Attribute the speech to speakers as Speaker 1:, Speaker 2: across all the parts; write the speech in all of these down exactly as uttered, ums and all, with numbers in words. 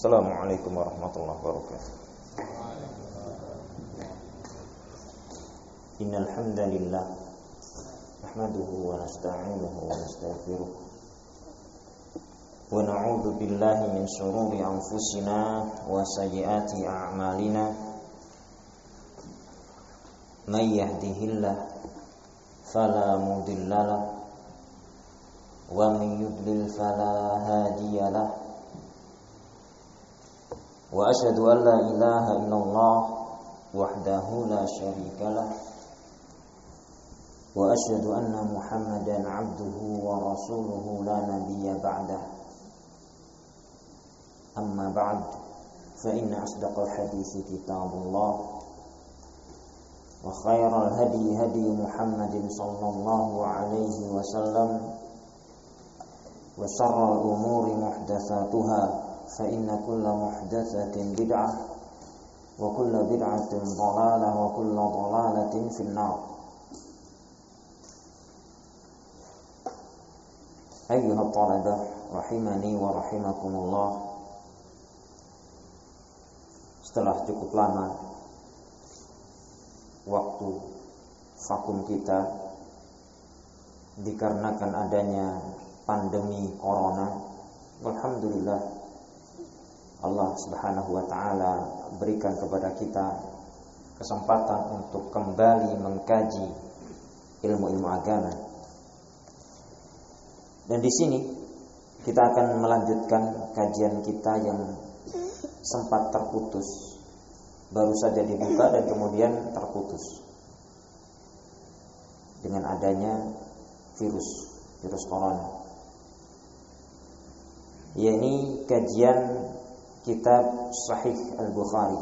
Speaker 1: Assalamualaikum warahmatullahi wabarakatuh. Innal hamdalillah nahmaduhu wa nasta'inuhu wa nastaghfiruh wa na'udzu billahi min shururi anfusina wa sayyiati a'malina. May yahdihillahu fala mudhillalah wa may yudlil fala hadiyalah. Wa asyhadu an la ilaha illallah wahdahu la syarikalah wa asyhadu anna Muhammadan abduhu wa rasuluhu la nabiyya ba'dah. Amma ba'd, fa inna asdaqal hadithi kitabullah wa khairal hadi hadi Muhammadin sallallahu alaihi wasallam wa syarral umuri muhdatsatuha fa inna kulla muhdatsatin bid'ah wa kulla bid'atin dhalalah wa kulla dhalalatin finnar. Ayyuhat talabah rahimani wa rahimakumullah. Setelah cukup lama waktu vakum kita dikarenakan adanya pandemi corona, alhamdulillah Allah Subhanahu wa taala berikan kepada kita kesempatan untuk kembali mengkaji ilmu-ilmu agama. Dan di sini kita akan melanjutkan kajian kita yang sempat terputus. Baru saja dibuka dan kemudian terputus dengan adanya virus virus corona. Yakni kajian kitab Sahih Al-Bukhari.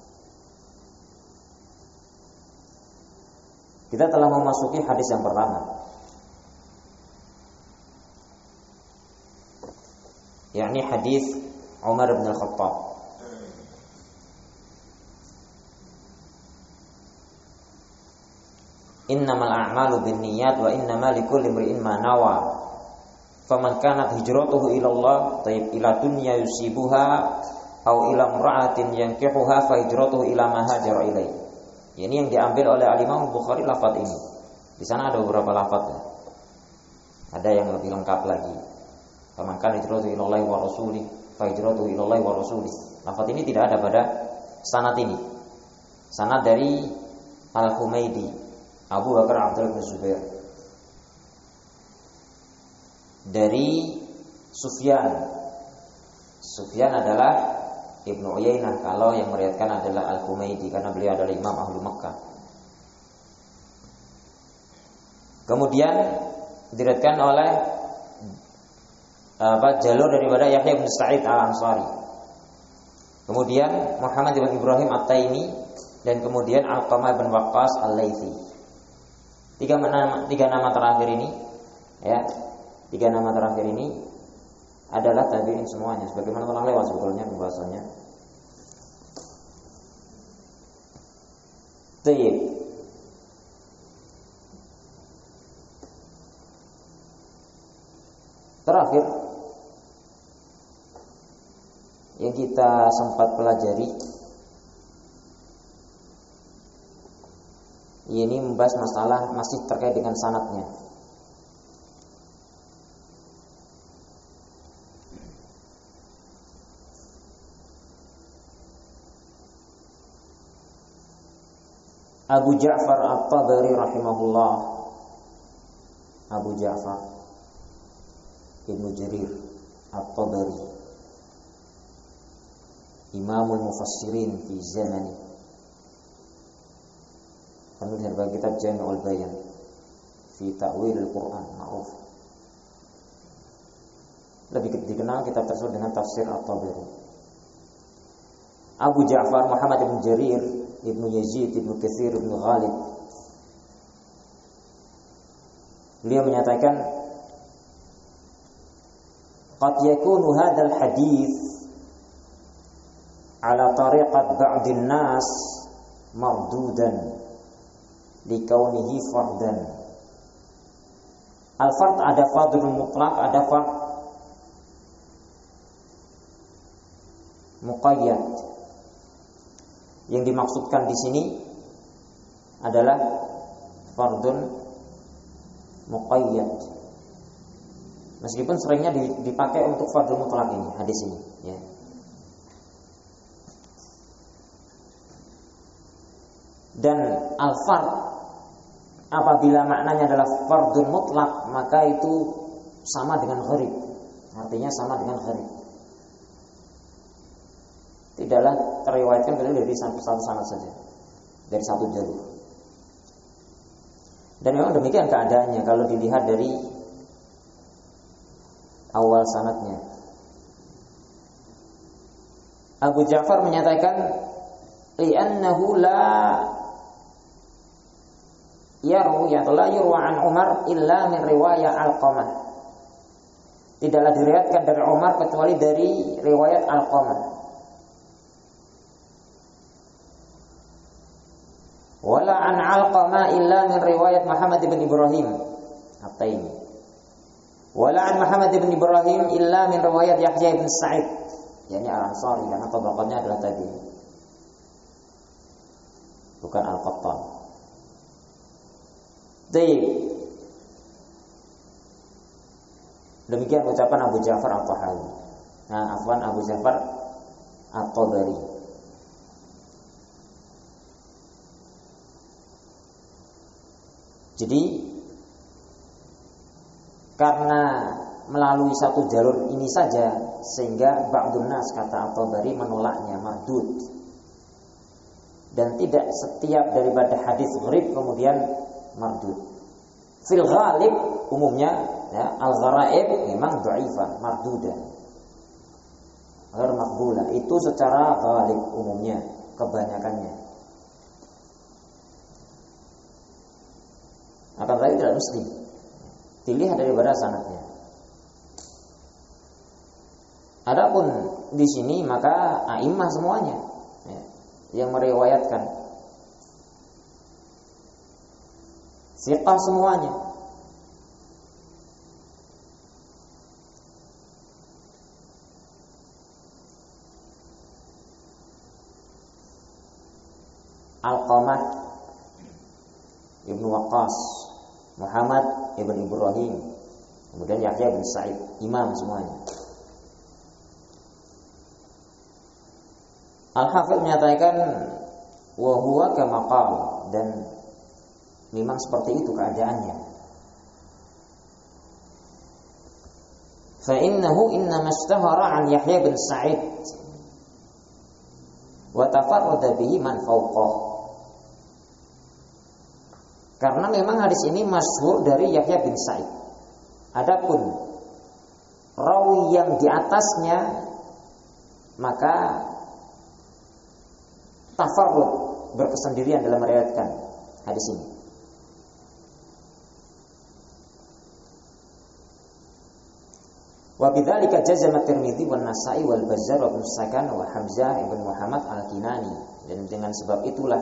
Speaker 1: Kita telah memasuki hadis yang pertama, yakni hadis Umar bin Al-Khattab. Innamal a'malu binniyat wa innamal likulli imri'in ma nawa. Faman kanat hijratuhu ila Allah tayyib ila dunya yusibuha au ila imra'atin yankihuha fa hijratuhu ila ma hajara ilaihi. Ini yang diambil oleh Al-Imam Bukhari lafaz ini. Di sana ada beberapa lafaz ya. Ada yang lebih lengkap lagi. Faman kanat hijratuhu ila Allah wa rasulih fa hijratuhu ila Allah wa rasulih. Lafaz ini tidak ada pada sanad ini. Sanad dari Al-Humaidi, Abu Bakar Abdullah bin Zubair, dari Sufyan. Sufyan adalah Ibnu Uyainah, kalau yang meriwayatkan adalah Al-Humaidi karena beliau adalah imam ahlu Makkah. Kemudian diriwayatkan oleh apa jalur daripada Yahya bin Sa'id Al-Ansari. Kemudian Muhammad bin Ibrahim At-Taimi dan kemudian Alqamah bin Waqqas Al-Laitsi. Tiga nama tiga nama terakhir ini ya. Tiga nama terakhir ini adalah tabi'in semuanya, sebagaimana telah lewat sebetulnya pembahasannya. Tayyib. Terakhir yang kita sempat pelajari ini membahas masalah masih terkait dengan sanadnya. Abu Ja'far At-Tabari rahimahullah, Abu Ja'far Ibnu Jarir At-Tabari, Imamul Mufassirin fi zamani, penulis dari kitab Jami'ul Bayan fi Ta'wil Al-Quran, ma'ruf. Lebih dikenal kitab tersebut dengan Tafsir At-Tabari. Abu Ja'far Muhammad bin Jarir Ibnu Yazid Ibnu Katsir Ibnu Ghalib, beliau menyatakan qad yakunu hadzal hadits ala tariqat ba'din nas mardudan likaunihi fardan. Al-fard ada fardun mutlak, ada fard muqayyad. Yang dimaksudkan di sini adalah fardun muqayyad. Meskipun seringnya dipakai untuk fardun mutlak ini hadis ini, ya. Dan al-fard apabila maknanya adalah fardun mutlak, maka itu sama dengan gharib. Artinya sama dengan gharib. Tidaklah teriwayatkan kecuali dari satu sanad saja, dari satu jalur. Dan memang demikian keadaannya kalau dilihat dari awal sanadnya. Abu Ja'far menyatakan li'annahu la yarwi atau la yurwa an Umar illa min riwayat Alqamah. Tidaklah diriwayatkan dari Umar kecuali dari riwayat Alqamah. Wala an Alqamah illa min riwayat Muhammad bin Ibrahim At-Taimi. Wala an Muhammad bin Ibrahim illa min riwayat Yahya bin Sa'id, yakni Al-Ansari, karena tabaqatnya adalah tabi'in, bukan Al-Qattan. Baik. Demikian ucapan Abu Ja'far At-Tahawi. Nah, afwan Abu Ja'far At-Tabari. Jadi karena melalui satu jalur ini saja sehingga ba'dun nas, kata At-Tabari, menolaknya mardud. Dan tidak setiap daripada hadis gharib kemudian mardud. Fil ghalib umumnya, ya, al-gharaib memang dhaifah, mardudah, ghair maqbulah. Itu secara ghalib umumnya, kebanyakannya. Akan tetapi tidak mesti dilihat daripada sanadnya. Adapun di sini maka a'immah semuanya, ya, yang meriwayatkan siqah semuanya. Alqamah Ibnu Waqqas, Muhammad ibn Ibrahim, kemudian Yahya bin Sa'id, imam semuanya. Al-Hafidz menyatakan wa huwa kama qala, dan memang seperti itu keadaannya. Fa innahu innama ishtahara an Yahya bin Sa'id wa tafarrada bihi man fawqah. Karena memang hadis ini masyhur dari Yahya bin Sa'id. Adapun rawi yang di atasnya maka tafarrud, berkesendirian dalam meriwayatkan hadis ini. Wa bidzalika jazama Tirmidzi wan Nasa'i wal Bazzar wa Ibnu Sakan wa Hamzah ibn Muhammad al-Kinani. Dan dengan sebab itulah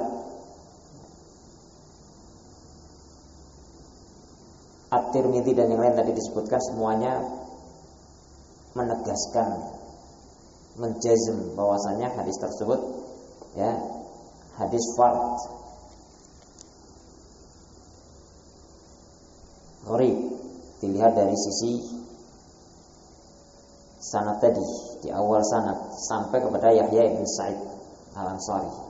Speaker 1: At-Tirmidzi dan yang lain tadi disebutkan semuanya menegaskan, menjazm bahwasanya hadis tersebut, ya, hadis fard gharib, dilihat dari sisi sanad tadi, di awal sanad sampai kepada Yahya bin Sa'id Al-Ansari.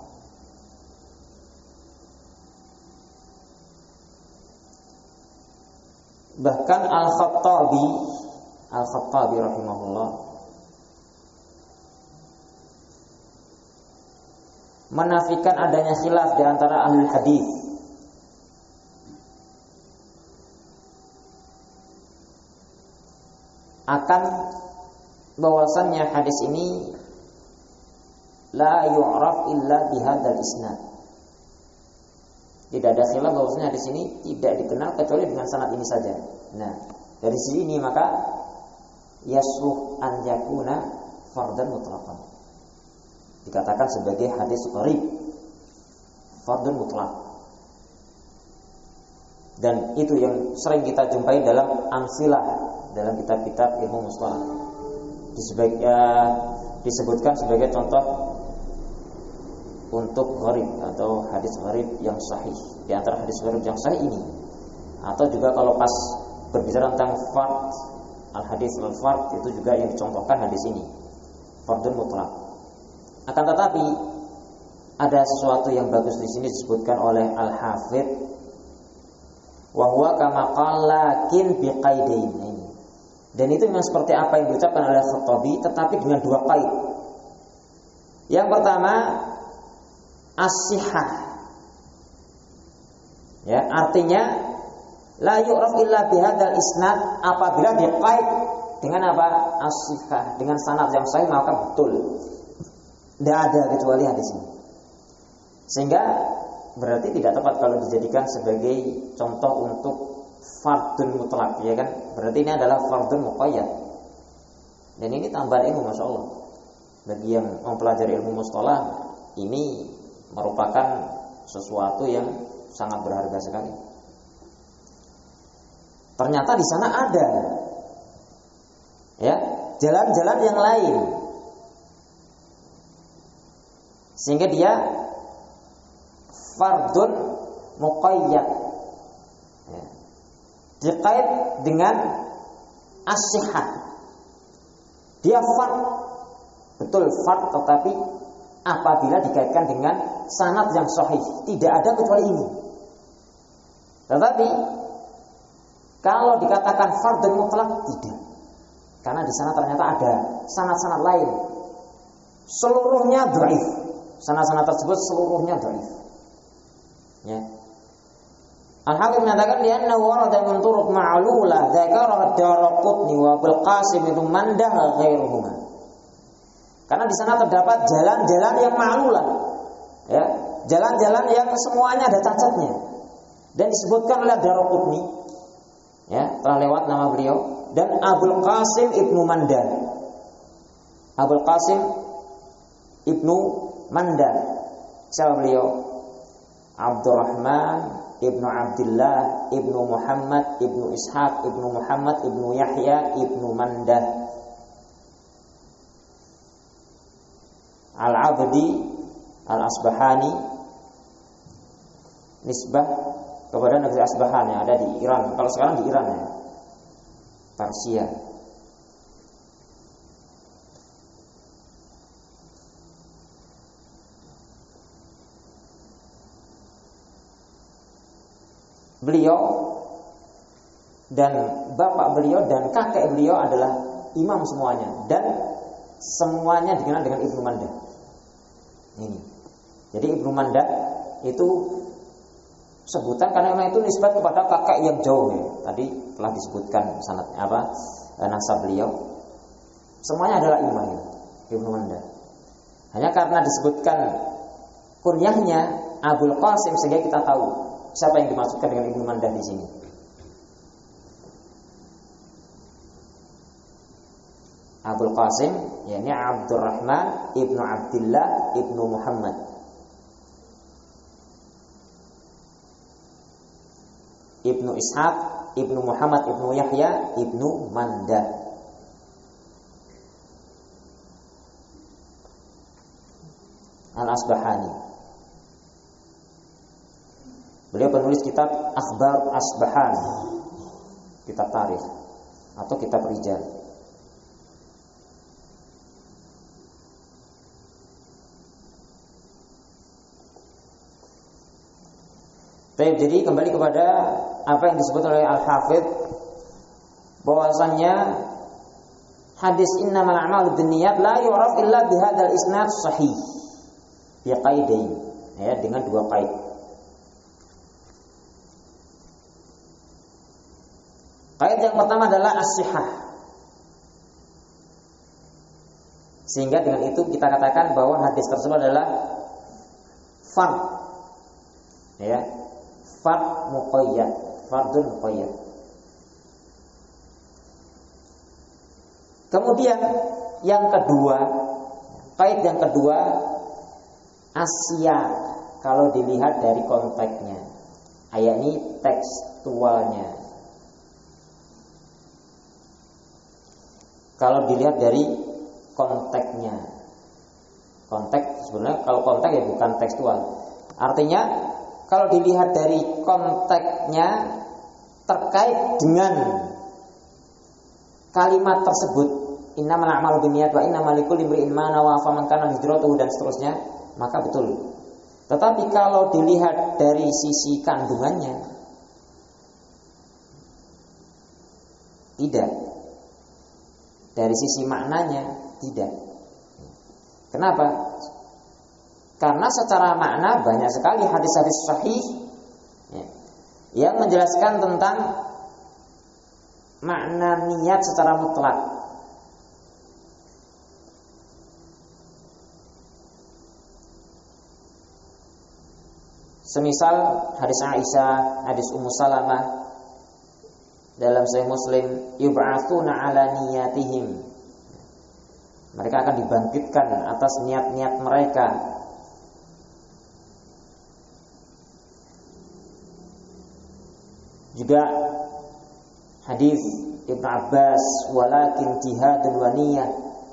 Speaker 1: Bahkan Al-Khattabi Al-Khattabi rahimahullah menafikan adanya khilaf di antara ahli hadis akan bahwasannya hadis ini la yu'raf illa bihadzal isnad. Tidak ada khilaf bahwasanya hadis ini tidak dikenal kecuali dengan sanad ini saja. Nah, dari sisi ini maka yasluh an yakuna fardan mutlaqan, dikatakan sebagai hadis gharib, fardun mutlaq. Dan itu yang sering kita jumpai dalam amsilah, dalam kitab-kitab ilmu mustalah. Di sebagian disebutkan sebagai contoh untuk gharib atau hadis gharib yang sahih. Di antara hadis gharib yang sahih ini, atau juga kalau pas berbicara tentang fard, al-hadis al-fard, itu juga yang dicontohkan hadis ini, fardun mutlak. Akan tetapi ada sesuatu yang bagus di sini disebutkan oleh Al-Hafidz, wa huwa kama qala lakin biqaidain. Dan itu memang seperti apa yang diucapkan oleh Khattabi, tetapi dengan dua qaid. Yang pertama, as-sihah. Ya, artinya la yu'raf illa bihadzal isnad, apabila diqaid dengan apa? As-sihah, dengan sanad yang sahih, maka betul. Tidak ada kecuali hadis ini. Sehingga berarti tidak tepat kalau dijadikan sebagai contoh untuk fardun mutlak, ya kan? Berarti ini adalah fardun muqayyad. Dan ini tambahan ilmu, masya Allah. Bagi yang mempelajari ilmu mustalah, ini merupakan sesuatu yang sangat berharga sekali. Ternyata di sana ada, ya, jalan-jalan yang lain, sehingga dia fardun muqayyad, ya, dikait dengan as-sihah. Dia fard, betul fard, tetapi apabila dikaitkan dengan sanad yang sahih, tidak ada kecuali ini. Tetapi kalau dikatakan fardun mutlak, tidak, karena di sana ternyata ada sanad-sanad lain, seluruhnya dhaif. Sanad-sanad tersebut seluruhnya dhaif. Ya. Al-Hafidz mengatakan lianna warada min turuq ma'lulah dzakara ad-Daraqutni wa Abul Qasim itu mandah ghairuhuma. Karena di sana terdapat jalan-jalan yang ma'lulah, ya, jalan-jalan yang semuanya ada cacatnya, dan disebutkan oleh Daraqutni, ya, telah lewat nama beliau, dan Abul Qasim Ibnu Mandah. Abul Qasim Ibnu Mandah, siapa beliau? Abdurrahman Ibnu Abdullah Ibnu Muhammad Ibnu Ishaq Ibnu Muhammad Ibnu Yahya Ibnu Mandah Al-Abdi Al-Asbahani, nisbah kepada negeri Asbahan yang ada di Iran. Kalau sekarang di Iran, ya, Persia. Beliau dan bapak beliau dan kakek beliau adalah imam semuanya, dan semuanya dikenal dengan Ibnu Mandah. Ini. Jadi Ibnu Mandah itu sebutan karena memang itu nisbat kepada kakek yang jauh, ya. Tadi telah disebutkan sanad apa nasab beliau. Semuanya adalah imam, ya, Ibnu Mandah. Hanya karena disebutkan kunyahnya Abul Qasim sehingga kita tahu siapa yang dimaksudkan dengan Ibnu Mandah di sini. Abul Qasim, yakni Abdurrahman Ibnu Abdullah Ibnu Muhammad. Ibnu Ishaq Ibnu Muhammad Ibnu Yahya Ibnu Mandah. Al-Asbahani. Beliau penulis kitab Akhbar Asbahan, kitab tarikh atau kitab rijal. Baik, jadi kembali kepada apa yang disebut oleh Al-Hafidz, bahwasannya hadis innamal a'malu binniyat la yu'raf illa bihadzal isnad sahih bi qaidain, ya, dengan dua qaid. Qaid yang pertama adalah as-sihah, sehingga dengan itu kita katakan bahwa hadis tersebut adalah fard, ya, fard muqayyad, fardun muqayyad. Kemudian yang kedua, qaid yang kedua, asya, kalau dilihat dari konteksnya, yakni tekstualnya. Kalau dilihat dari konteksnya, Konteks sebenarnya kalau konteks ya bukan tekstual. Artinya kalau dilihat dari konteksnya terkait dengan kalimat tersebut, innamal a'malu binniyat wa innamal likulli imri'in ma nawa faman kana hijratuhu dan seterusnya, maka betul. Tetapi kalau dilihat dari sisi kandungannya, tidak. Dari sisi maknanya, tidak. Kenapa? Karena secara makna banyak sekali hadis-hadis sahih ya, yang menjelaskan tentang makna niat secara mutlak. Semisal hadis Aisyah, hadis Ummu Salamah dalam Sahih Muslim, yub'atsuna ala niyatihim. Mereka akan dibangkitkan atas niat-niat mereka. Juga hadis Ibnu Abbas, walakin jihadun wa niyyah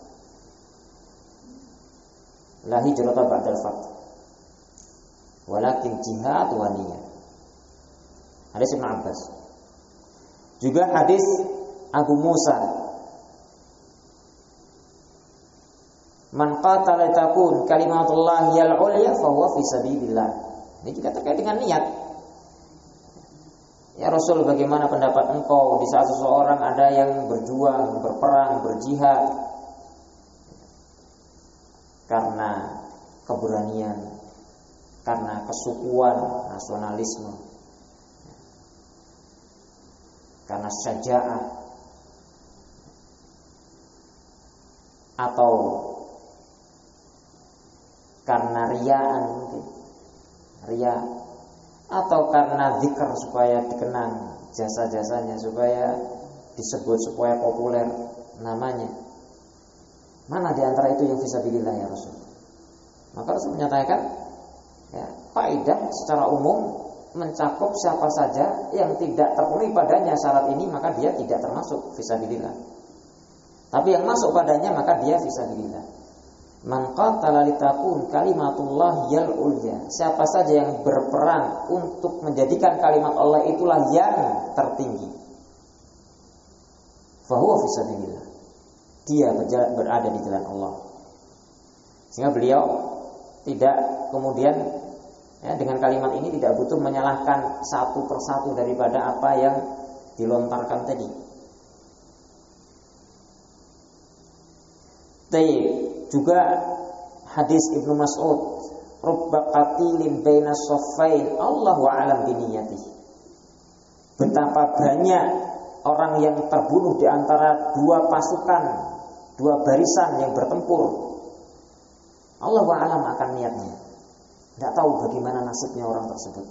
Speaker 1: la hijrata ba'dal fath. Walakin jihad wa niyyah. Hadis Ibnu Abbas. Juga hadis Abu Musa, man qatala takun kalimatullah yal ulya fa huwa fi sabilillah. Ini juga terkait dengan niat. Ya Rasul, bagaimana pendapat engkau di saat seseorang ada yang berjuang, berperang, berjihad karena keberanian, karena kesukuan, nasionalisme, karena syaja'ah, atau karena riyaan mungkin, riya, atau karena zikr supaya dikenang jasa-jasanya, supaya disebut, supaya populer namanya. Mana di antara itu yang fisabilillah ya Rasul? Maka Rasul menyatakan ya, faedah secara umum mencakup siapa saja yang tidak terpenuhi padanya syarat ini, maka dia tidak termasuk fisabilillah. Tapi yang masuk padanya maka dia fisabilillah. Man qatala litakun kalimatullah yal ulya. Siapa saja yang berperang untuk menjadikan kalimat Allah itulah yang tertinggi, fahuwa fisabilillah. Dia berada di jalan Allah. Sehingga beliau tidak kemudian ya, dengan kalimat ini tidak butuh menyalahkan satu persatu daripada apa yang dilontarkan tadi. Tayyib. Juga hadis Ibnu Mas'ud, rubba qatilin baina saffain Allahu a'lam biniyatihi. Betapa banyak orang yang terbunuh di antara dua pasukan, dua barisan yang bertempur. Allahu a'lam akan niatnya. Tidak tahu bagaimana nasibnya orang tersebut.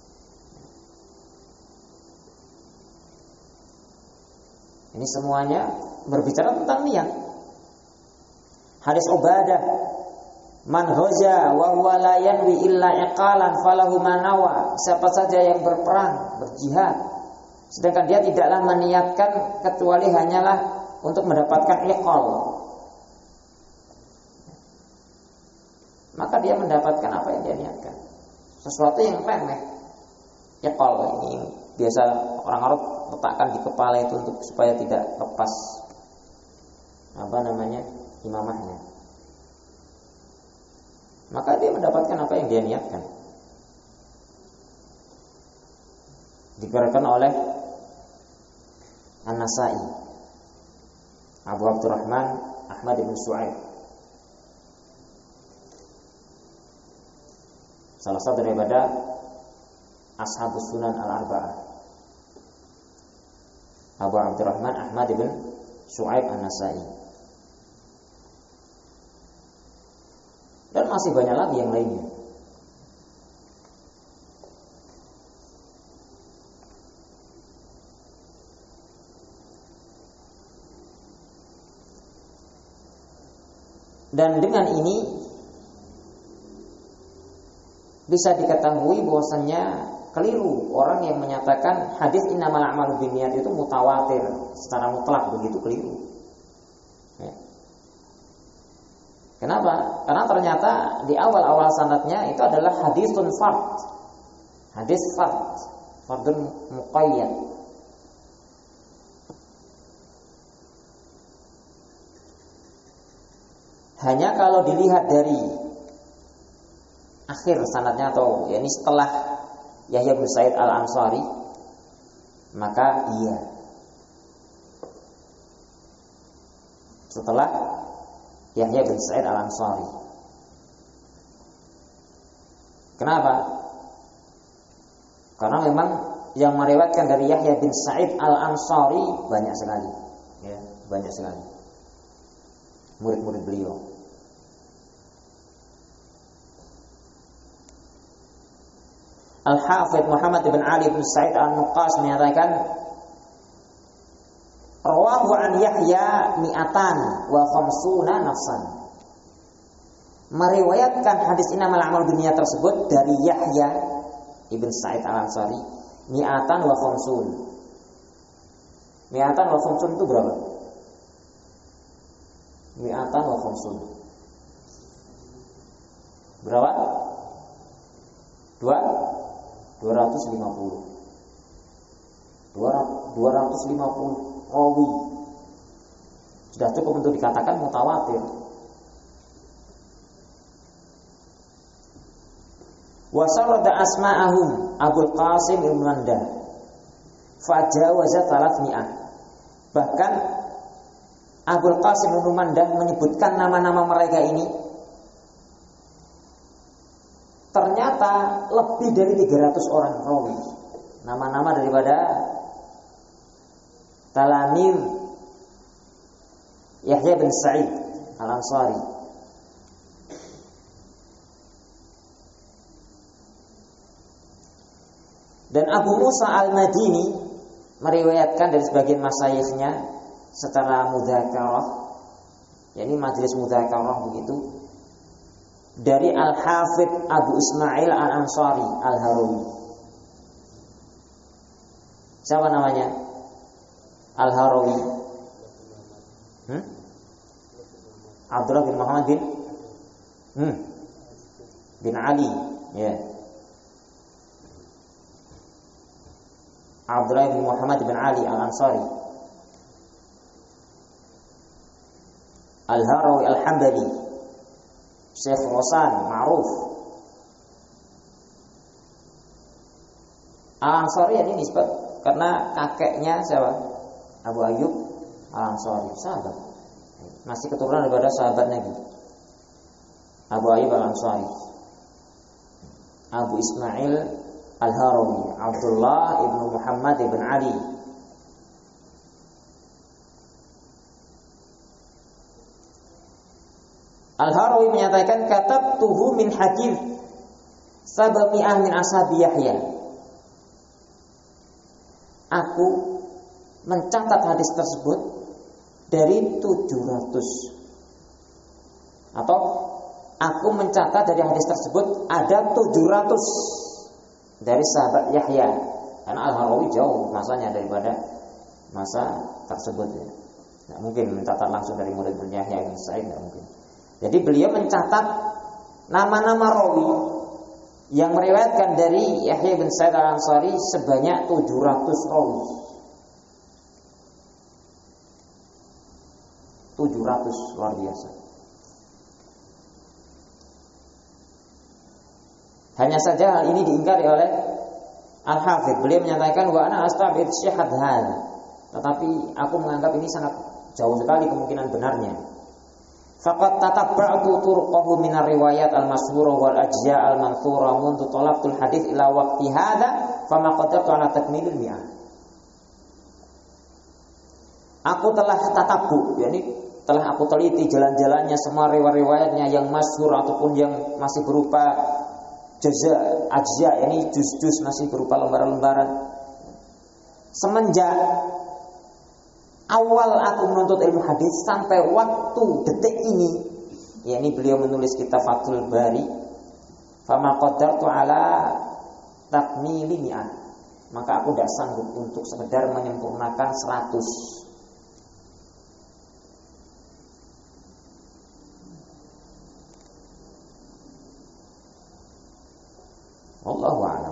Speaker 1: Ini semuanya berbicara tentang niat. Hadis Ubadah, man ghaza wa huwa la yanwi illa iqalan falahu ma nawa. Siapa saja yang berperang, berjihad, sedangkan dia tidaklah meniatkan kecuali hanyalah untuk mendapatkan iqal, maka dia mendapatkan apa yang dia niatkan, sesuatu yang remeh. Iqal ini biasa orang Arab letakkan di kepala itu untuk supaya tidak lepas apa namanya imamahnya. Maka dia mendapatkan apa yang dia niatkan. Dikeluarkan oleh An-Nasa'i, Abu Abdurrahman Ahmad bin Shu'aib, salah satu daripada Ashabus Sunan Al-Arba'ah. Abu Abdurrahman Ahmad bin Shu'aib An-Nasa'i. Dan masih banyak lagi yang lainnya. Dan dengan ini bisa diketahui bahwasannya keliru orang yang menyatakan hadis innamal a'malu binniyat itu mutawatir secara mutlak, begitu keliru. Ya. Kenapa? Karena ternyata di awal-awal sanadnya itu adalah hadisun fard. Hadis fard, fardun muqayyad. Hanya kalau dilihat dari akhir sanadnya atau yakni setelah Yahya bin Sa'id Al-Ansari, maka iya. Setelah Yahya bin Sa'id Al-Ansari. Kenapa? Karena memang yang meriwayatkan dari Yahya bin Sa'id Al-Ansari banyak sekali, ya, banyak sekali murid-murid beliau. Al-Hafidh Muhammad bin Ali bin Sa'id Al-Nuqas menyatakan, rawahu an Yahya mi'atan wa khamsuna nafsan. Meriwayatkan hadis innamal a'malu binniyat tersebut dari Yahya ibn Sa'id Al-Ansari mi'atan wa khamsun. Mi'atan wa khamsun itu berapa? Mi'atan wa khamsun. Berapa? Dua? dua ratus lima puluh. dua ratus lima puluh rawi. Sudah cukup untuk dikatakan mutawatir. Wa sarada asma'ahum Abul Qasim Ibn Mandah fajawaza thalathmi'ah. Bahkan Abul Qasim Ibn Mandah menyebutkan nama-nama mereka ini ternyata lebih dari tiga ratus orang rawi. Nama-nama daripada talamid Yahya bin Sa'id Al-Ansari. Dan Abu Musa Al-Madini meriwayatkan dari sebagian masyayikhnya secara mudzakarah, yakni majelis mudzakarah begitu, dari Al-Hafidh Abu Ismail Al-Ansari Al-Harawi. Siapa namanya? Al-Harawi. Hmm? Abdullah bin Muhammad bin hmm? bin Ali, ya. Yeah. Abdullah bin Muhammad bin Ali Al-Ansari Al-Harawi Al-Hambali, Syekh Rosan ma'ruf. Al-Ansari ini nisbat karena kakeknya siapa? Abu Ayyub Al-Ansari, sahabat. Masih keturunan daripada sahabat Nabi. Abu Ayyub Al-Ansari, Abu Ismail Al-Harawi, Abdullah ibnu Muhammad ibn Ali. Al-Harawi menyatakan, katabtuhu min hadits sab'mi'ah min ashabi Yahya. Aku mencatat hadis tersebut dari tujuh ratus. Atau aku mencatat dari hadis tersebut ada tujuh ratus dari sahabat Yahya. Karena Al-Harawi jauh masanya daripada masa tersebut, ya. Tidak mungkin mencatat langsung dari murid Yahya bin Sa'id, tidak mungkin. Jadi beliau mencatat nama-nama rawi yang meriwayatkan dari Yahya bin Sa'id Al-Ansari sebanyak tujuh ratus rawi. tujuh ratus, luar biasa. Hanya saja hal ini diingkari oleh Al-Hafidh. Beliau menyatakan wa ana astabid syahad hadza. Tetapi aku menganggap ini sangat jauh sekali kemungkinan benarnya. Faqad tatabba'tu turqahu min ar-riwayat al-mashhurah wal ajza' al-manthurah mundu talabtul hadits ila waqti hadza fama qadartu ala takmilil mi'ah. Aku telah tatabu, yakni telah aku teliti jalan-jalannya semua riwayat-riwayatnya yang masyhur ataupun yang masih berupa jaza, ajza, yakni juz-juz masih berupa lembaran-lembaran. Semenjak awal aku menuntut ilmu hadis sampai waktu detik ini, yakni beliau menulis kitab Fathul Bari, fama qadartu ala takmili mi'ah, maka aku tidak sanggup untuk sekedar menyempurnakan seratus. Wallahu a'lam.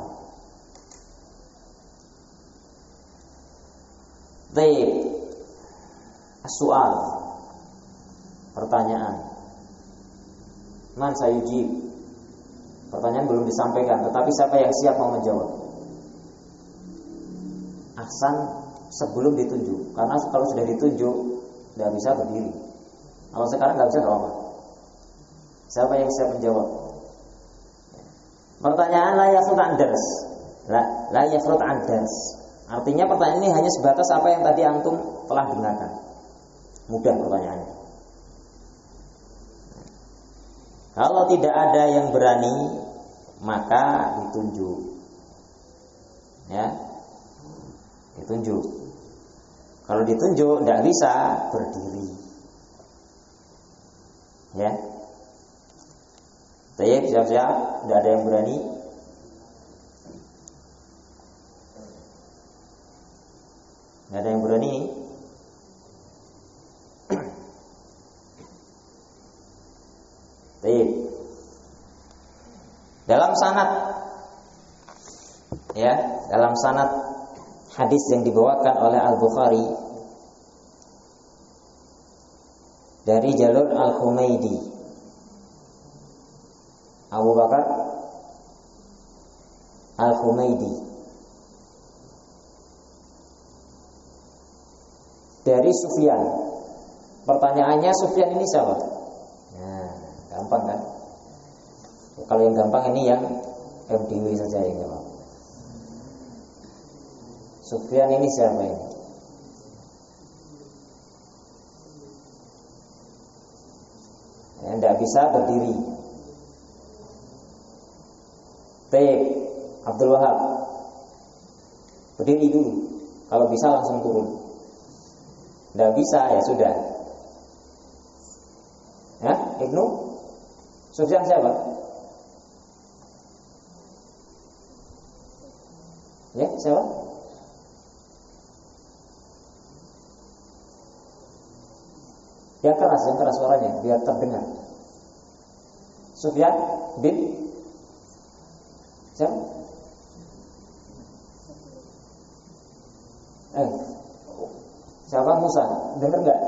Speaker 1: Baik. Soal. Pertanyaan. Man sayujib. Pertanyaan belum disampaikan, tetapi siapa yang siap mau menjawab? Ahsan sebelum ditunjuk. Karena kalau sudah ditunjuk tidak bisa berdiri. Kalau sekarang nggak bisa, nggak apa-apa. Siapa yang siap menjawab? Pertanyaan la yafrut an dars. La la yafrut an dars. Artinya pertanyaan ini hanya sebatas apa yang tadi antum telah dengarkan. Mudah pertanyaannya. Kalau tidak ada yang berani, maka ditunjuk. Ya. Ditunjuk. Kalau ditunjuk tidak bisa berdiri. Ya. Baik, siap-siap, tidak ada yang berani. Tidak ada yang berani. Baik. Dalam sanad, ya, dalam sanad hadis yang dibawakan oleh Al-Bukhari dari jalur Al-Humaidi, Abu Bakar Al-Humaidi, dari Sufyan. Pertanyaannya, Sufyan ini siapa? Nah, gampang kan? Kalau yang gampang ini yang M D W saja yang gampang. Sufyan ini siapa ini? Ya, tidak bisa berdiri. Baik, Abdul Wahab, berdiri dulu. Kalau bisa langsung turun. Tidak bisa ya sudah. Ya, Ibnu Sufyan siapa? Ya, siapa? Yang keras, yang keras suaranya biar terdengar. Sufyan bin siapa? Eh, siapa? Musa. Dengar nggak?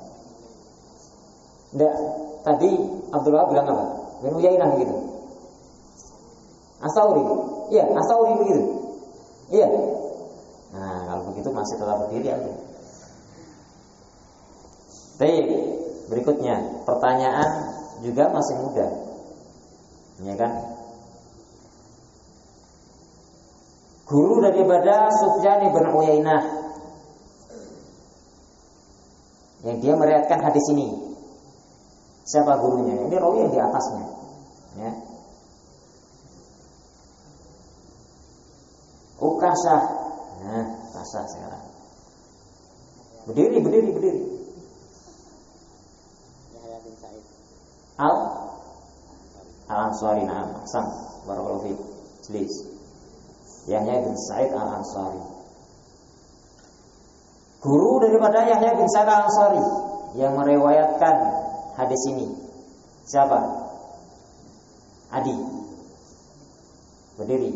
Speaker 1: Nggak. Tadi Abdullah bilang apa? Bin Uyainah gitu. As-Sauri. Iya, As-Sauri begitu. Iya. Nah, kalau begitu masih tetap berdiri aja. Baik, berikutnya pertanyaan juga masih mudah, ya kan? Guru daripada Sufyan bin Uyainah yang dia meriwayatkan hadis ini, siapa gurunya? Ini rawi yang di atasnya, ya. Ukasah, nah, Ukasah sekarang. Berdiri, berdiri, berdiri. Al Al-Ansari, na'am, ahsan, barakallahu fiik. Jelas. Yahya bin Sa'id Al-Ansari. Guru daripada Yahya bin Sa'id Al-Ansari yang meriwayatkan hadis ini. Siapa? Adi. Berdiri.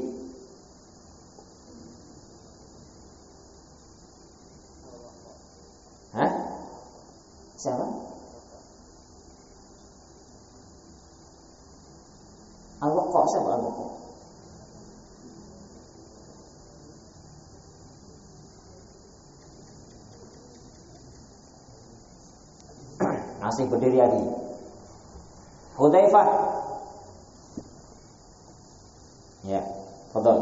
Speaker 1: Hah? Siapa? Al-Waqa, siapa Al-Waqa? Masih berdiri lagi. Hudzaifah. Ya, fadhal.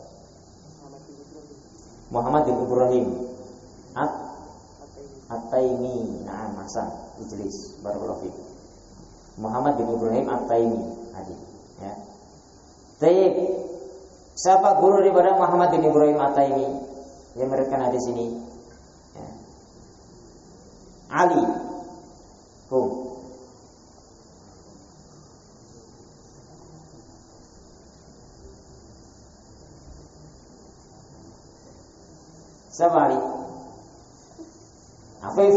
Speaker 1: Muhammad bin Ibrahim At At-Taimi. Na'am, ahsan. Ijlis, barakallahu fiik. Muhammad bin Ibrahim At-Taimi. Hadis. Ya. Baik. Siapa guru daripada Muhammad bin Ibrahim At-Taimi yang meriwayatkan hadis ini? Ya. Ali. Hum. Siapa Ali? Afif.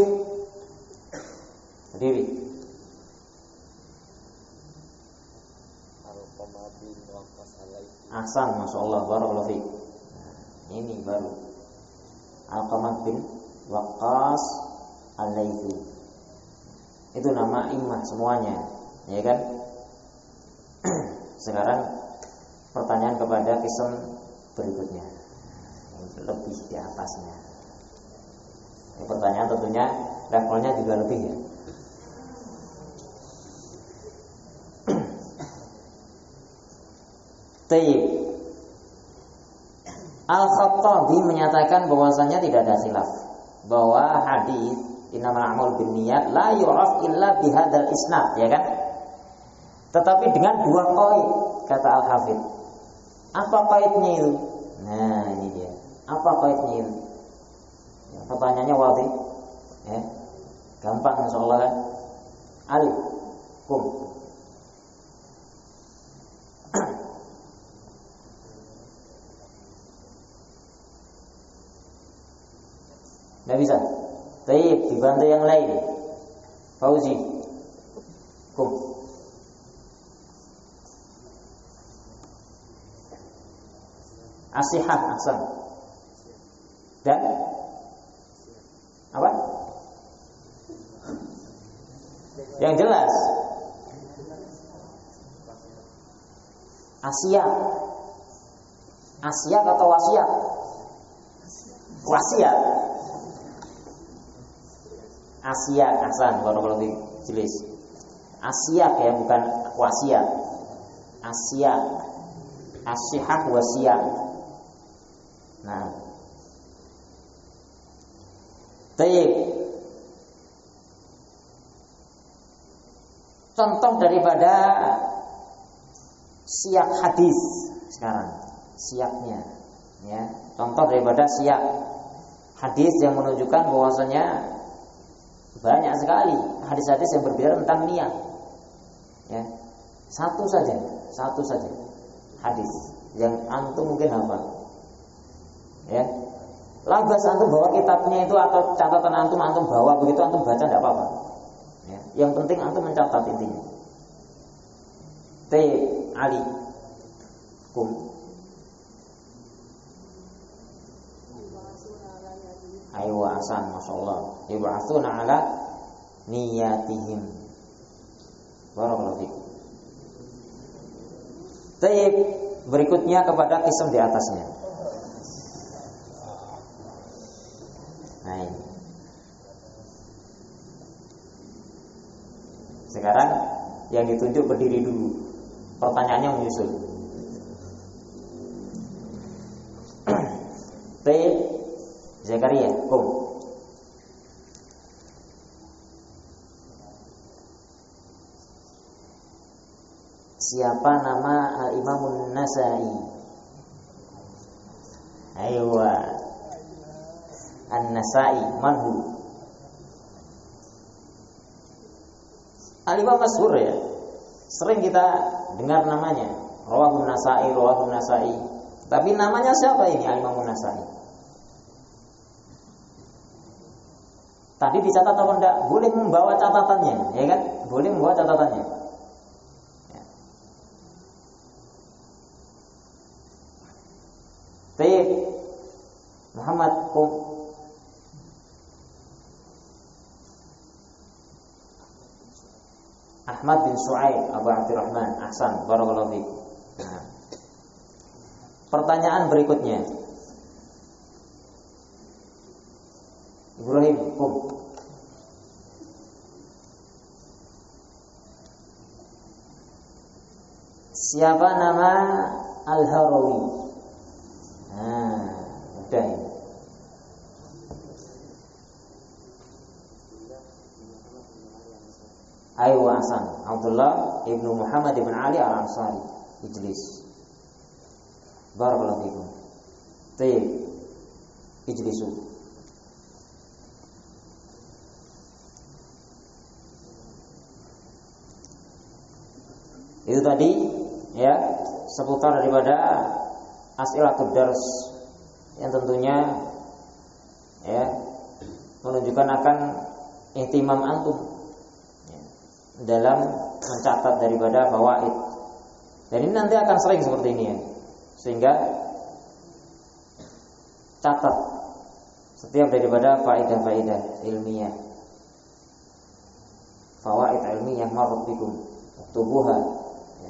Speaker 1: Berdiri. Ahsan, Masya Allah, barakallahu fiik. Nah, ini baru Alqamah bin Waqqas Al-Laitsi. Itu nama imam semuanya, ya kan? Sekarang pertanyaan kepada kisah berikutnya, lebih di atasnya. Ini pertanyaan tentunya levelnya juga lebih ya. Tayyib. Al-Khattabi menyatakan bahwasanya tidak ada khilaf bahwa hadis innamal a'malu binniyat la yu'raf illa bihadzal isnad, ya kan? Tetapi dengan dua qaid, kata Al-Hafidz. Apa qaidnya itu? Nah, ini dia. Apa qaidnya itu? Ya, pertanyaannya wadih. Ya. Gampang insyaallah kan? Alif kum. Nggak bisa. Tayyib, dibantu yang lain. Fauzi. Kum. Asihah, ahsan. Dan apa? Yang jelas. Asia. Asia atau wasiat? Wasiat. Asia, ahsan, barakallahu fiik. Jelas. Asia ya, bukan wasiat. Asia. Asihah wasiat. Nah. Tayyib. Contoh daripada siyak hadis sekarang, siyaknya ya. Contoh daripada siyak hadis yang menunjukkan bahwasanya banyak sekali hadis-hadis yang berbicara tentang niat. Ya. Satu saja, satu saja hadis yang antum mungkin hafal. Ya. Labas antum bawa kitabnya itu atau catatan antum antum bawa begitu antum baca enggak apa-apa. Ya. Yang penting antum mencatat intinya. T Ali kum Aywa asan, masyaallah. Yub'atsuna ala niyatihim. Barakallahu fiik. Tayyib, berikutnya kepada kisah di atasnya. Nah, ini. Sekarang yang ditunjuk berdiri dulu. Pertanyaannya menyusul. Tayyib Zakaria, kum. Siapa nama Al-Imam An-Nasa'i? Aywa. An-Nasa'i, manhu? Al-Imam masyhur ya. Sering kita dengar namanya. Rawahun Nasa'i, Rawahun Nasa'i. Tapi namanya siapa ini Al-Imam An-Nasa'i? Tadi dicatat atau enggak? Boleh membawa catatannya, ya kan? Boleh membawa catatannya. Ya. Baik. Muhammad Kum. Ahmad bin Su'aib Abu Abdurrahman, ahsan, barakallahu fiik. Nah. Pertanyaan berikutnya. Ibrahim Kum. Siapa nama Al-Harawi? Nah, udah ini. Ayo Hasan, Abdullah ibnu Muhammad ibn Ali Al-Ansari, Ijlis. Barakallahu fikum. Tayyib. Ijlisu. Itu tadi ya seputar daripada as'ilatud dars yang tentunya ya menunjukkan akan ihtimam antum ya, dalam mencatat daripada fawaid Dan ini nanti akan sering seperti ini ya. Sehingga catat setiap daripada faedah-faedah ilmiah, fawaid ilmiah marut bikum tubuha ya.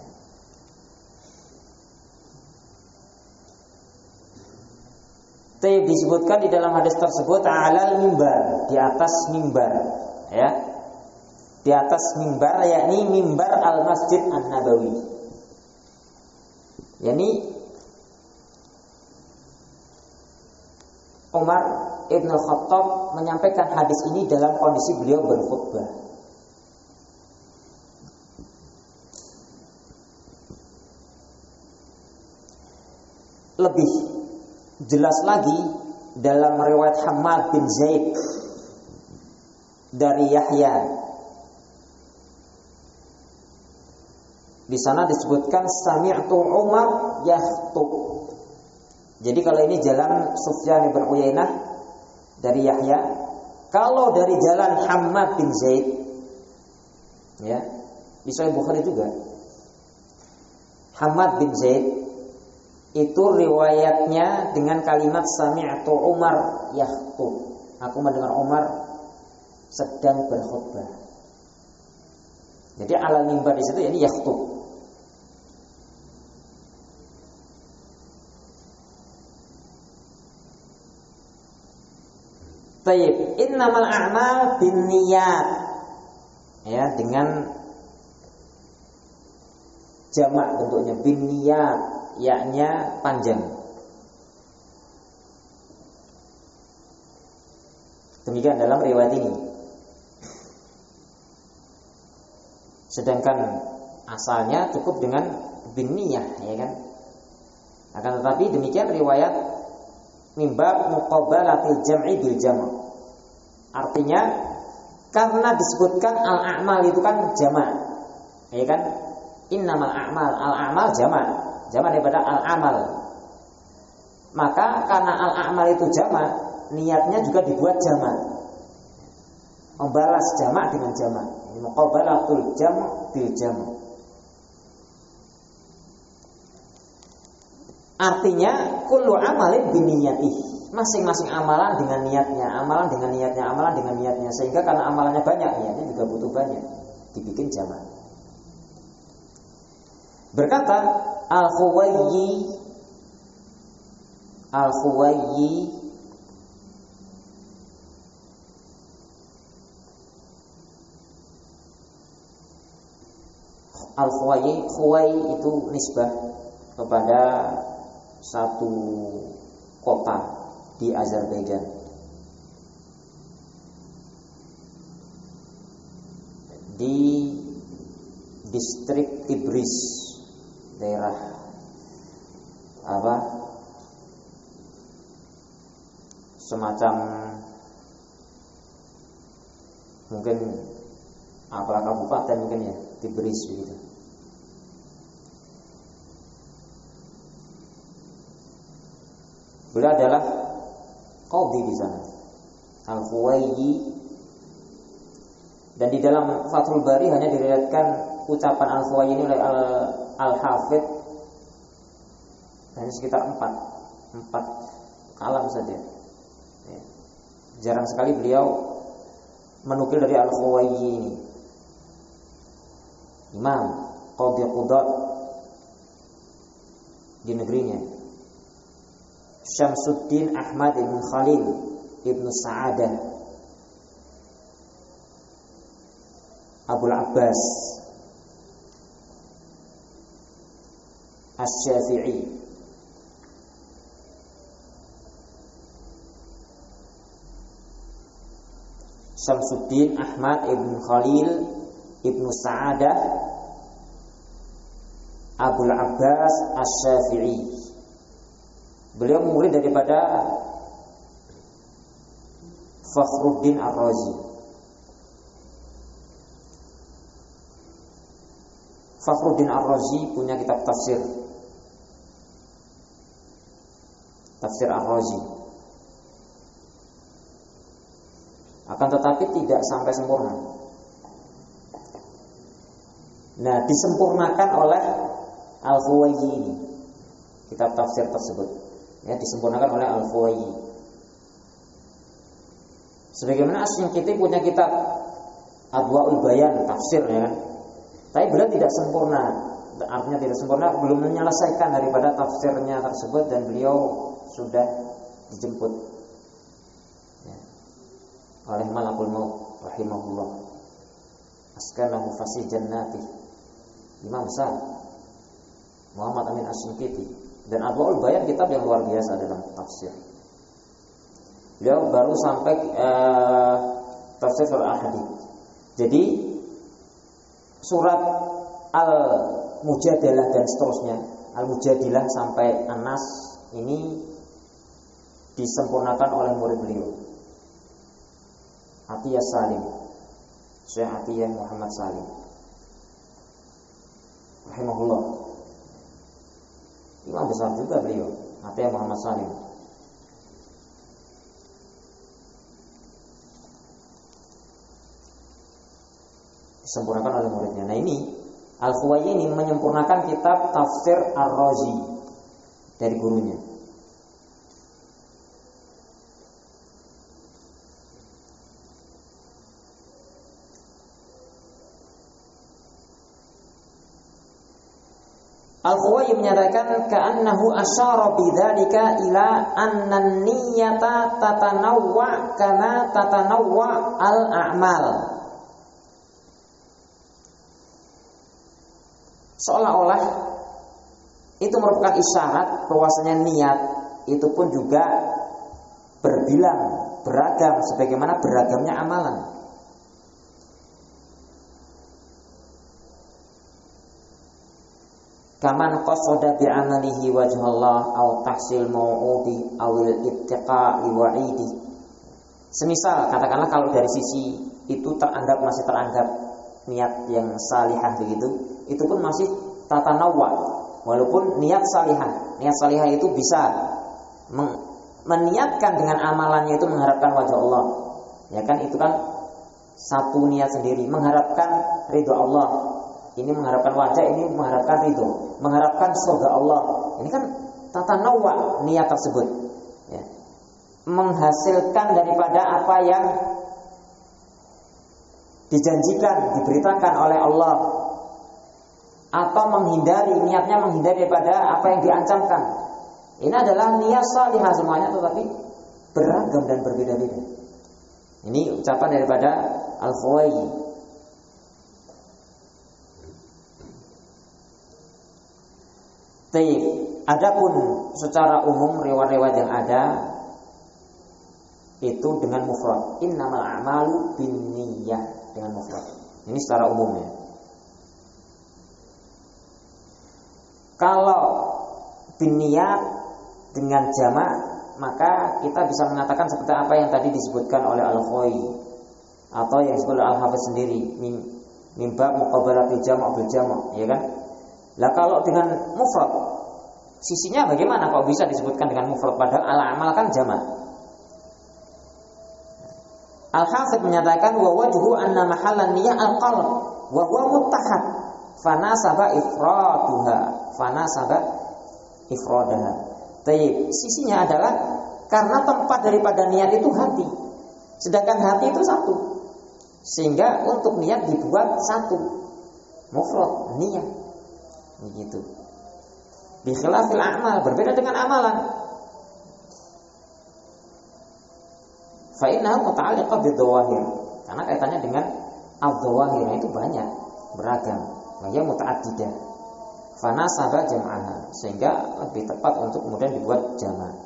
Speaker 1: Tapi disebutkan di dalam hadis tersebut alal mimbar, di atas mimbar ya. Di atas mimbar, yakni mimbar al-Masjid An-Nabawi. Yani Umar Ibn Khattab menyampaikan hadis ini dalam kondisi beliau berkhutbah. Lebih jelas lagi dalam riwayat Hammad bin Zaid dari Yahya, di sana disebutkan sami'tu Umar yakhthub. Jadi kalau ini jalan Sufyan bin Uyainah dari Yahya, kalau dari jalan Hammad bin Zaid ya, di Sahih Bukhari juga. Hammad bin Zaid itu riwayatnya dengan kalimat sami'tu Umar yakhthub. Aku mendengar Umar sedang berkhutbah. Jadi alal mimbar di situ ini yakhthub. Tayyib, innamal a'mal binniyat. Ya, dengan jamak bentuknya binniyat, yaknya panjang. Demikian dalam riwayat ini. Sedangkan asalnya cukup dengan binniyah, ya kan? Akan tetapi demikian riwayat mimbar muqabalatil jam'i bil jam'. Artinya karena disebutkan al-a'mal itu kan jama'. Ya kan? Innamal a'mal, al-a'mal jama'. Jama' daripada al-amal. Maka karena al-a'mal itu jama', niatnya juga dibuat jama'. Membalas jama' dengan jama'. Muqabalatul jam' bil jam'. Artinya kullu amalin biniyatih. Masing-masing amalan dengan niatnya, amalan dengan niatnya, amalan dengan niatnya. Sehingga karena amalannya banyak, niatnya juga butuh banyak, dibikin jamak. Berkata Al-Khuwayyi Al-Khuwayyi Al-Khuwayyi Khuwayyi itu nisbah kepada satu kota di Azerbaijan. Di distrik Tibris, daerah apa? Semacam mungkin apalah kabupaten mungkin ya, Tibris begitu. Beliau adalah qadhi di sana, Al-Khuwayyi. Dan di dalam Fathul Bari hanya diriwayatkan ucapan Al-Khuwayyi ini oleh Al-Hafidh hanya sekitar empat empat kalam saja. Ya. Jarang sekali beliau menukil dari Al-Khuwayyi ini. Imam Qadhi Qudat di negerinya. Syamsuddin Ahmad ibn Khalil ibn Sa'adah Abul Abbas Asy-Syafi'i. Syamsuddin Ahmad ibn Khalil ibn Sa'adah Abul Abbas Asy-Syafi'i. Beliau murid daripada Fakhruddin Ar-Razi. Fakhruddin Ar-Razi punya kitab tafsir, Tafsir Ar-Razi. Akan tetapi tidak sampai sempurna. Nah, disempurnakan oleh Al-Khuwayyi ini. Kitab tafsir tersebut ya disempurnakan oleh Al-Khuwayyi. Sebagaimana Asy-Syinkiti punya kitab Adwaul Bayan tafsir ya kan. Tapi beliau tidak sempurna. Artinya tidak sempurna, belum menyelesaikan daripada tafsirnya tersebut dan beliau sudah dijemput ya, oleh Malakul Maut rahimahullah. Askanahu fasih jannati. Imam besar Muhammad Amin Asy-Syinkiti. Dan Adwaul Bayan kitab yang luar biasa dalam tafsir. Beliau baru sampai uh, tafsir Al-Hadid. Jadi surat Al-Mujadalah dan seterusnya, Al-Mujadilah sampai An-Nas ini disempurnakan oleh murid beliau, Atiyah Salim, Syekh Atiyah Muhammad Salim rahimahullah. Imam besar juga beliau, Atiyah Muhammad Salim. Disempurnakan oleh muridnya. Nah ini Al-Khuwayyi ini menyempurnakan kitab Tafsir Ar-Razi dari gurunya. Al-Khuwayyi menyatakan ka'annahu asyara bidzalika ila anna an-niyyata tatanawwa kama tatanawwa al-a'mal. Seolah-olah itu merupakan isyarat bahwasanya niat itu pun juga berbilang, beragam sebagaimana beragamnya amalan. Kaman qasada bi'amalihi wajhallah au tahsil mau'udi awil ittiqa liwa'idi. Semisal katakanlah kalau dari sisi itu teranggap masih teranggap niat yang salihah begitu, itu pun masih tatanawwa. Walaupun niat salihah, niat salihah itu bisa men- meniatkan dengan amalannya itu mengharapkan wajah Allah. Ya kan itu kan satu niat sendiri, mengharapkan ridho Allah. Ini mengharapkan wajah, ini mengharapkan ridho, mengharapkan surga Allah. Ini kan tatanawwa niat tersebut. Ya. Menghasilkan daripada apa yang dijanjikan, diberitakan oleh Allah, atau menghindari, niatnya menghindari daripada apa yang diancamkan. Ini adalah niat salihah semuanya, tetapi beragam dan berbeda-beda. Ini ucapan daripada Al-Khuwayyi. Taib. Adapun secara umum riwayat-riwayat yang ada itu dengan mufrad. Innamal a'malu binniyah, dengan mufrad. Ini secara umumnya. Kalau binniyat dengan jamak, maka kita bisa mengatakan seperti apa yang tadi disebutkan oleh Al-Khuwayyi atau yang disebut oleh Al-Hafiz sendiri, mimba muqabalatul jama' bil jama', ya kan? Lah kalau dengan mufrad, sisinya bagaimana kok bisa disebutkan dengan mufrad padahal al-amal kan jamak? Al-Hafidz menyatakan wa wajhu anna mahallan niyyah al-qalb wa huwa muttahad fanasaba ifraduha fanasaba ifradaha. Taib, sisinya adalah karena tempat daripada niat itu hati. Sedangkan hati itu satu. Sehingga untuk niat dibuat satu. Mufrad, niat. Begitu. Bi khilafil a'mal, berbeda dengan amalan. Fa innaha muta'alliqah bidh-dhawahir. Karena kaitannya dengan adh-dhawahir itu banyak, beragam. Wa hiya muta'addidah. Fa nasaba jam'aha, sehingga lebih tepat untuk kemudian dibuat jama'.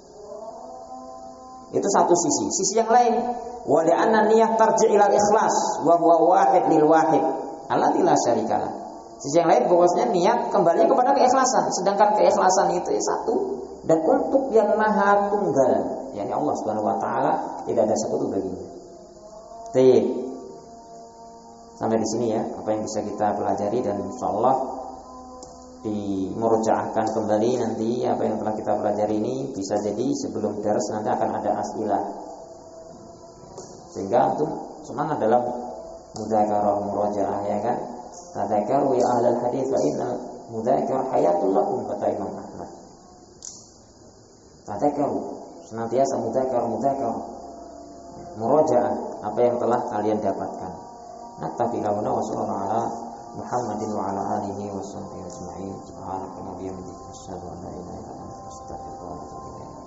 Speaker 1: Itu satu sisi. Sisi yang lain, wa li'anna niyyah tarji' ila al-ikhlas wa huwa wahid lil wahid alladzi la syarikalah. Sisi yang lain bahwasanya niat kembali kepada keikhlasan, sedangkan keikhlasan itu satu dan untuk yang maha tunggal, yakni Allah Subhanahu wa taala, tidak ada sekutu baginya. Baik. Sampai di sini ya apa yang bisa kita pelajari, dan insyaallah dimurojaahkan kembali nanti apa yang telah kita pelajari ini, bisa jadi sebelum dars nanti akan ada as'ilah. Sehingga untuk semangat dalam mudzakarah murojaah, ya kan? Tadzakaru ya ahlal hadits fa inna mudzakara hayatul lakum, kata Imam Ahmad. Tadzakaru, senantiasa mudzakar mudzakar, murajaah apa yang telah kalian dapatkan. Naktafi lahuna wa sallallahu ala Muhammadin wa ala alihi wa sahbihi ajma'in. Subhanaka wa bihamdika asyhadu an la ilaha illa anta astaghfiruka wa atubu ilaik.